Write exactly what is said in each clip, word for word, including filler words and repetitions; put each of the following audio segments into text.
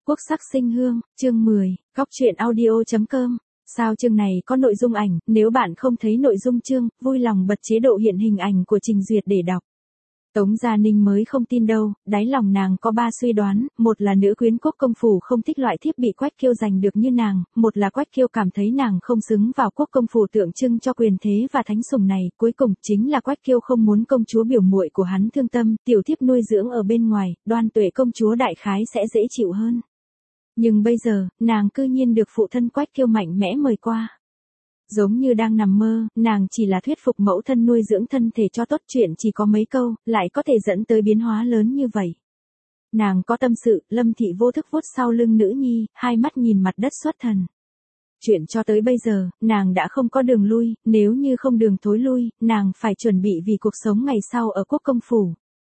Quốc sắc sinh hương, chương mười, góc truyện audio.com. Sao chương này có nội dung ảnh, nếu bạn không thấy nội dung chương, vui lòng bật chế độ hiện hình ảnh của trình duyệt để đọc. Tống Gia Ninh mới không tin đâu, đáy lòng nàng có ba suy đoán, một là nữ quyến quốc công phủ không thích loại thiếp bị Quách Kiêu giành được như nàng, một là Quách Kiêu cảm thấy nàng không xứng vào quốc công phủ tượng trưng cho quyền thế và thánh sủng này, cuối cùng chính là Quách Kiêu không muốn công chúa biểu muội của hắn thương tâm, tiểu thiếp nuôi dưỡng ở bên ngoài, Đoan Tuệ công chúa đại khái sẽ dễ chịu hơn. Nhưng bây giờ, nàng cư nhiên được phụ thân Quách Kiêu mạnh mẽ mời qua. Giống như đang nằm mơ, nàng chỉ là thuyết phục mẫu thân nuôi dưỡng thân thể cho tốt, chuyện chỉ có mấy câu, lại có thể dẫn tới biến hóa lớn như vậy. Nàng có tâm sự, Lâm Thị vô thức vuốt sau lưng nữ nhi, hai mắt nhìn mặt đất xuất thần. Chuyện cho tới bây giờ, nàng đã không có đường lui, nếu như không đường thối lui, nàng phải chuẩn bị vì cuộc sống ngày sau ở quốc công phủ.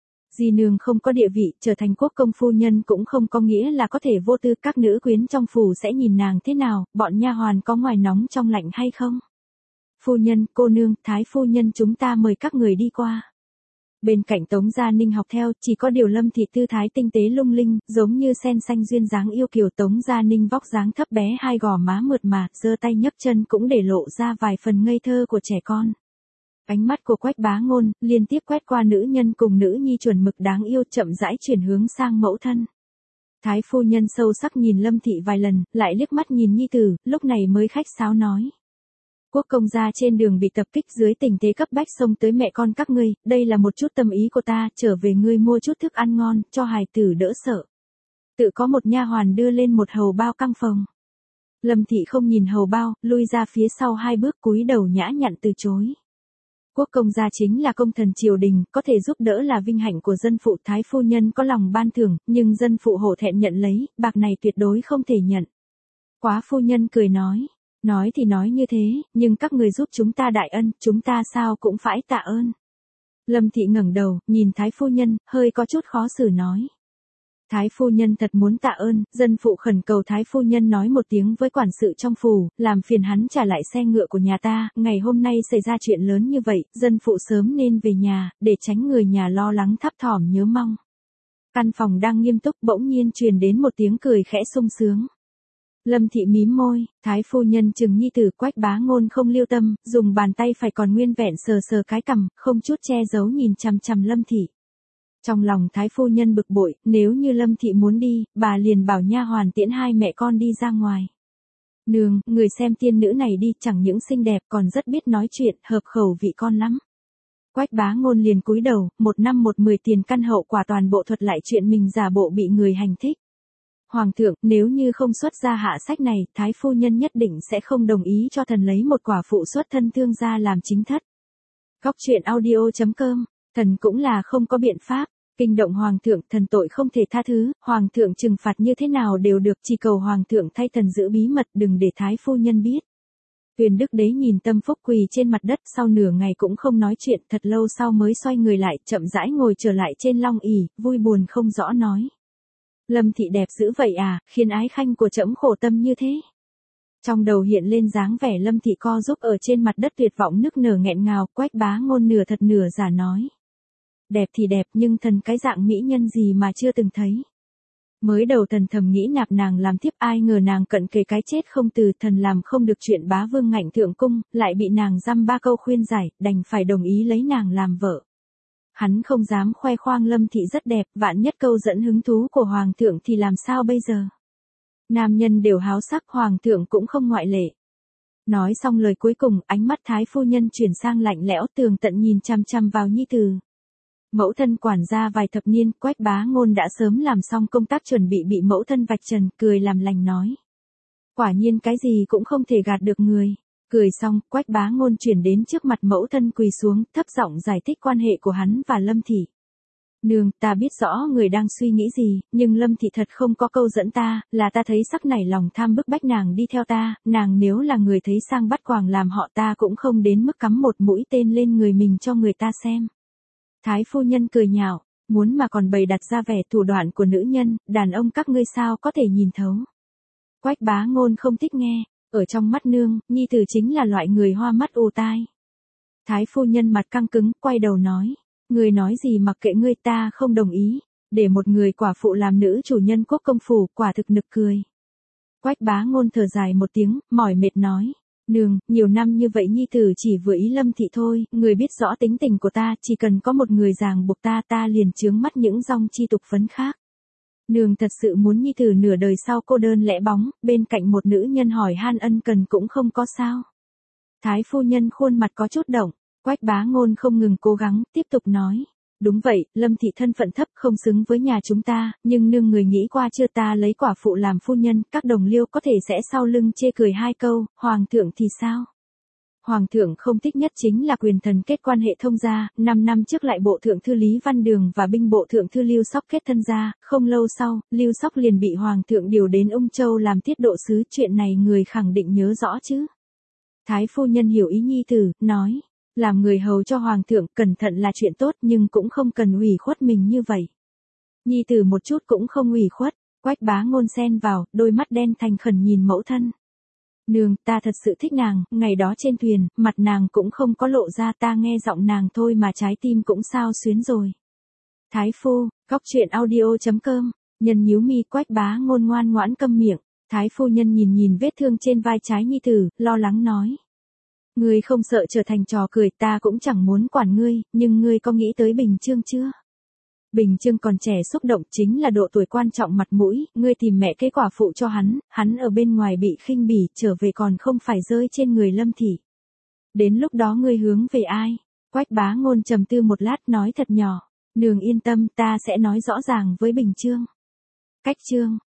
Di nương không có địa vị, trở thành quốc công phu nhân cũng không có nghĩa là có thể vô tư, các nữ quyến trong phủ sẽ nhìn nàng thế nào, bọn nha hoàn có ngoài nóng trong lạnh hay không? Phu nhân, cô nương, thái phu nhân chúng ta mời các người đi qua. Bên cạnh Tống Gia Ninh học theo, chỉ có điều Lâm Thị tư thái tinh tế lung linh, giống như sen xanh duyên dáng yêu kiều. Tống Gia Ninh vóc dáng thấp bé, hai gò má mượt mà, giơ tay nhấc chân cũng để lộ ra vài phần ngây thơ của trẻ con. Ánh mắt của Quách Bá Ngôn liên tiếp quét qua nữ nhân cùng nữ nhi chuẩn mực đáng yêu, chậm rãi chuyển hướng sang mẫu thân. Thái phu nhân sâu sắc nhìn Lâm Thị vài lần, lại liếc mắt nhìn nhi tử, lúc này mới khách sáo nói: Quốc công gia trên đường bị tập kích, dưới tình thế cấp bách xông tới mẹ con các ngươi, đây là một chút tâm ý của ta, trở về ngươi mua chút thức ăn ngon, cho hài tử đỡ sợ. Tự có một nha hoàn đưa lên một hầu bao căng phòng. Lâm Thị không nhìn hầu bao, lui ra phía sau hai bước, cúi đầu nhã nhặn từ chối. Quốc công gia chính là công thần triều đình, có thể giúp đỡ là vinh hạnh của dân phụ, thái phu nhân có lòng ban thưởng, nhưng dân phụ hổ thẹn nhận lấy, bạc này tuyệt đối không thể nhận. Quá phu nhân cười nói, nói thì nói như thế, nhưng các người giúp chúng ta đại ân, chúng ta sao cũng phải tạ ơn. Lâm Thị ngẩng đầu, nhìn thái phu nhân, hơi có chút khó xử nói. Thái phu nhân thật muốn tạ ơn, dân phụ khẩn cầu thái phu nhân nói một tiếng với quản sự trong phủ, làm phiền hắn trả lại xe ngựa của nhà ta, ngày hôm nay xảy ra chuyện lớn như vậy, dân phụ sớm nên về nhà, để tránh người nhà lo lắng thấp thỏm nhớ mong. Căn phòng đang nghiêm túc, bỗng nhiên truyền đến một tiếng cười khẽ sung sướng. Lâm Thị mím môi, thái phu nhân chừng nhi tử. Quách Bá Ngôn không lưu tâm, dùng bàn tay phải còn nguyên vẹn sờ sờ cái cằm, không chút che giấu nhìn chằm chằm Lâm Thị. Trong lòng thái phu nhân bực bội, nếu như Lâm Thị muốn đi, bà liền bảo nha hoàn tiễn hai mẹ con đi ra ngoài. Nương, người xem tiên nữ này đi, chẳng những xinh đẹp còn rất biết nói chuyện, hợp khẩu vị con lắm. Quách Bá Ngôn liền cúi đầu, một năm một mười tiền căn hậu quả toàn bộ thuật lại chuyện mình giả bộ bị người hành thích. Hoàng thượng, nếu như không xuất ra hạ sách này, thái phu nhân nhất định sẽ không đồng ý cho thần lấy một quả phụ xuất thân thương gia làm chính thất. Góc truyện audio.com. Thần cũng là không có biện pháp, kinh động hoàng thượng, thần tội không thể tha thứ, hoàng thượng trừng phạt như thế nào đều được, chỉ cầu hoàng thượng thay thần giữ bí mật, đừng để thái phu nhân biết. Tuyền Đức Đế nhìn Tâm Phúc quỳ trên mặt đất, sau nửa ngày cũng không nói chuyện, thật lâu sau mới xoay người lại, chậm rãi ngồi trở lại trên long ỷ, vui buồn không rõ nói. Lâm Thị đẹp dữ vậy à, khiến ái khanh của trẫm khổ tâm như thế. Trong đầu hiện lên dáng vẻ Lâm Thị co giúp ở trên mặt đất tuyệt vọng nức nở nghẹn ngào. Quách Bá Ngôn nửa thật nửa giả nói. Đẹp thì đẹp, nhưng thần cái dạng mỹ nhân gì mà chưa từng thấy. Mới đầu thần thầm nghĩ nạp nàng làm thiếp, ai ngờ nàng cận kề cái chết không từ, thần làm không được chuyện bá vương ngạnh thượng cung, lại bị nàng dăm ba câu khuyên giải, đành phải đồng ý lấy nàng làm vợ. Hắn không dám khoe khoang Lâm Thị rất đẹp, vạn nhất câu dẫn hứng thú của hoàng thượng thì làm sao bây giờ? Nam nhân đều háo sắc, hoàng thượng cũng không ngoại lệ. Nói xong lời cuối cùng, ánh mắt thái phu nhân chuyển sang lạnh lẽo, tường tận nhìn chăm chăm vào nhi tử. Mẫu thân quản gia vài thập niên, Quách Bá Ngôn đã sớm làm xong công tác chuẩn bị bị mẫu thân vạch trần, cười làm lành nói. Quả nhiên cái gì cũng không thể gạt được người. Cười xong, Quách Bá Ngôn chuyển đến trước mặt mẫu thân quỳ xuống, thấp giọng giải thích quan hệ của hắn và Lâm Thị. Nương, ta biết rõ người đang suy nghĩ gì, nhưng Lâm Thị thật không có câu dẫn ta, là ta thấy sắc nảy lòng tham bức bách nàng đi theo ta, nàng nếu là người thấy sang bắt quàng làm họ ta cũng không đến mức cắm một mũi tên lên người mình cho người ta xem. Thái phu nhân cười nhạo, muốn mà còn bày đặt ra vẻ thủ đoạn của nữ nhân, đàn ông các ngươi sao có thể nhìn thấu. Quách Bá Ngôn không thích nghe, ở trong mắt nương, nhi tử chính là loại người hoa mắt ù tai. Thái phu nhân mặt căng cứng, quay đầu nói. Người nói gì mặc kệ ngươi, ta không đồng ý. Để một người quả phụ làm nữ chủ nhân quốc công phủ, quả thực nực cười. Quách Bá Ngôn thở dài một tiếng, mỏi mệt nói. Nương, nhiều năm như vậy nhi tử chỉ vừa ý Lâm thị thôi, người biết rõ tính tình của ta, chỉ cần có một người ràng buộc ta ta liền chướng mắt những dòng chi tục phấn khác. Nương thật sự muốn nhi tử nửa đời sau cô đơn lẻ bóng, bên cạnh một nữ nhân hỏi han ân cần cũng không có sao. Thái phu nhân khuôn mặt có chút động, Quách Bá Ngôn không ngừng cố gắng, tiếp tục nói. Đúng vậy, Lâm thị thân phận thấp không xứng với nhà chúng ta, nhưng nương người nghĩ qua chưa, ta lấy quả phụ làm phu nhân, các đồng liêu có thể sẽ sau lưng chê cười hai câu, hoàng thượng thì sao? Hoàng thượng không thích nhất chính là quyền thần kết quan hệ thông gia, năm năm trước lại bộ thượng thư Lý Văn Đường và binh bộ thượng thư Lưu Sóc kết thân gia, không lâu sau, Lưu Sóc liền bị hoàng thượng điều đến Ung Châu làm tiết độ sứ, chuyện này người khẳng định nhớ rõ chứ. Thái phu nhân hiểu ý nhi tử, nói. Làm người hầu cho hoàng thượng, cẩn thận là chuyện tốt nhưng cũng không cần ủy khuất mình như vậy. Nhi tử một chút cũng không ủy khuất, Quách Bá Ngôn xen vào, đôi mắt đen thành khẩn nhìn mẫu thân. Nương, ta thật sự thích nàng, ngày đó trên thuyền, mặt nàng cũng không có lộ ra, ta nghe giọng nàng thôi mà trái tim cũng xao xuyến rồi. Thái phu, góc truyện audio chấm com, nhân nhíu mi, Quách Bá Ngôn ngoan ngoãn câm miệng, thái phu nhân nhìn nhìn vết thương trên vai trái nhi tử, lo lắng nói. Ngươi không sợ trở thành trò cười, ta cũng chẳng muốn quản ngươi, nhưng ngươi có nghĩ tới Bình Chương chưa? Bình Chương còn trẻ xúc động, chính là độ tuổi quan trọng mặt mũi, ngươi tìm mẹ kế quả phụ cho hắn, hắn ở bên ngoài bị khinh bỉ, trở về còn không phải rơi trên người Lâm thị. Đến lúc đó ngươi hướng về ai? Quách Bá Ngôn trầm tư một lát nói thật nhỏ, nương yên tâm, ta sẽ nói rõ ràng với Bình Chương. Cách chương